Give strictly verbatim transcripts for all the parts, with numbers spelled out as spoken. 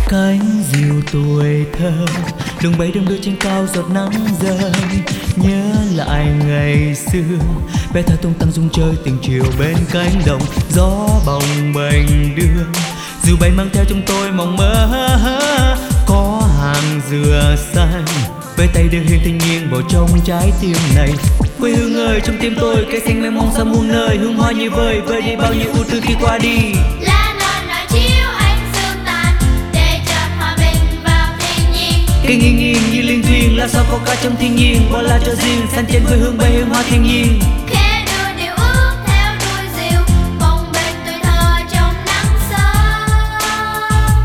cánh diều tuổi thơ đừng bay đừng đưa trên cao giọt nắng rơi, nhớ lại ngày xưa bé thơ tung tăng dung chơi tình chiều bên cánh đồng, gió bồng bềnh đưa dù bay mang theo trong tôi mộng mơ. Có hàng dừa xanh với tay đưa hiên thiên nhiên vào trong trái tim này, quê hương ơi trong tim tôi cây xanh mênh mông xa muôn nơi, hương hoa như vơi vơi đi bao nhiêu ưu tư khi qua đi. Cây nghiêng nghiêng như liên thuyền lá sao có ca trong thiên nhiên, bao la cho riêng xanh trên quê hương bay hương hoa thiên nhiên. Khẽ đưa điều ước theo đuôi diều bồng bềnh tuổi thơ trong nắng sớm.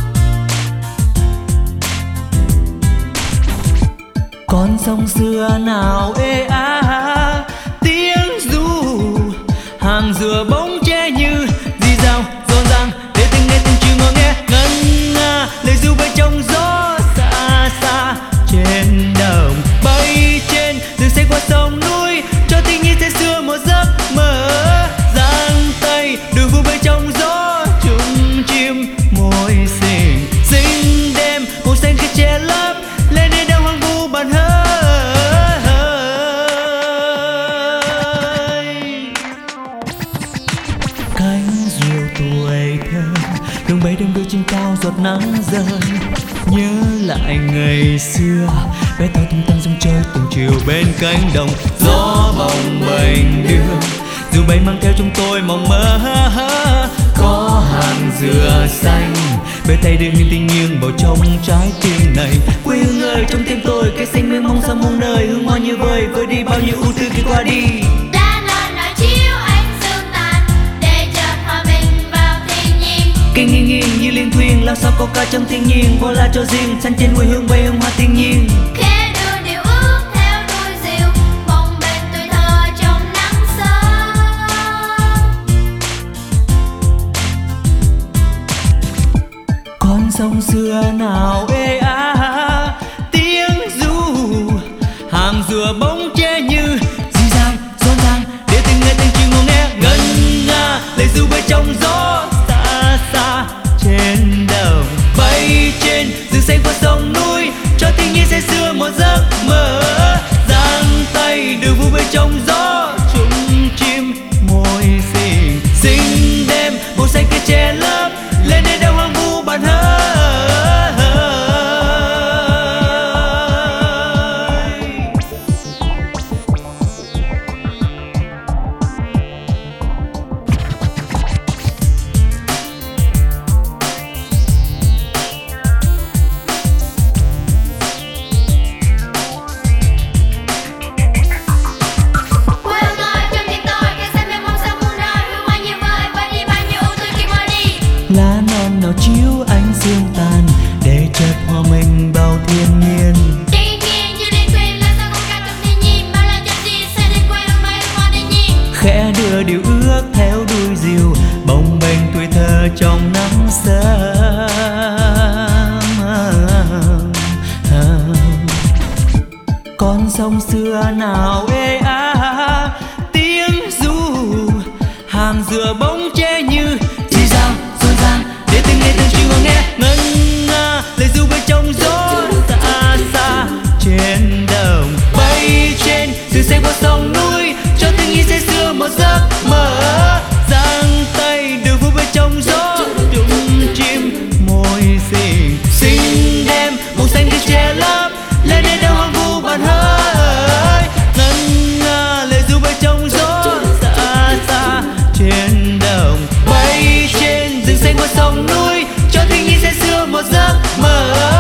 Con sông xưa nào ê á tiếng ru, hàng dừa bóng che như dì dào rộn ràng để từng nghe từng chiều ngồi nghe ngân nga lời ru bay trong gió xa xa trên đồng bay trên rừng xây qua sông núi cho tình nhi say sưa một giấc mơ. Giang tay đôi vu bay trong gió chung chim môi xinh xinh đêm màu xanh khi che lấp lên nơi đâu hoang vu bàn hơi. Cánh diều tuổi thơ đường bay đêm đưa trên cao giọt nắng rơi, nhớ lại ngày xưa bé thơ tung tăng dung chơi từng chiều bên cánh đồng, gió bồng bềnh đưa dù bay mang theo trong tôi mộng mơ. Có hàng dừa xanh bên tay đưa hiên thiên nhiên vào trong trái tim này, quê hương ơi trong tim tôi cây xanh mênh mông xa muôn nơi, hương hoa như vơi vơi đi bao nhiêu ưu tư khi qua đi. Cây nghiêng nghiêng như liên thuyền lao sao có ca trong thiên nhiên, bao la cho riêng xanh trên quê hương bay hương hoa thiên nhiên. Khẽ đưa điều ước theo đuôi diều bồng bềnh tuổi thơ trong nắng sớm. Con sông xưa nào ê á tiếng ru, hàng dừa bóng che như dì dào rộn ràng để từng nghe từng chiều ngồi nghe ngân nga lời ru bay trong gió xa xa trên đồng bay trên rừng xanh qua sông núi cho tình nhi say sưa một giấc mơ. Giang tay đưa vu bay trong gió chung chim môi xinh xinh đêm màu xanh kia che lấp lên nơi đâu hoang vu bàn hơi. Lá non nào chiếu ánh sương tàn để chợt hòa mình bao thiên nhiên. Cây nghiêng như liên thuyền lá sao có ca trong thiên nhiên, bao la cho riêng xanh trên quê hương bay hương hoa thiên nhiên. Khẽ đưa điều ước theo đuôi diều bồng bềnh tuổi thơ trong nắng sớm. Con sông xưa nào ê á tiếng ru, hàng dừa bóng che như dì dào rộn ràng để từng nghe từng chiều ngồi nghe ngân nga lời ru bay trong gió xa xa trên đồng bay trên rừng xây qua sông núi cho tình nhi say sưa một giấc mơ. Giang tay đưa vu bay trong gió chung chim môi xinh xinh đêm màu xanh kia che lấp lên nơi đâu hoang vu bàn hơi. Ngân nga lời ru bay trong gió xa xa trên đồng bay trên rừng xanh qua sông núi cho tình nhi say sưa một giấc mơ.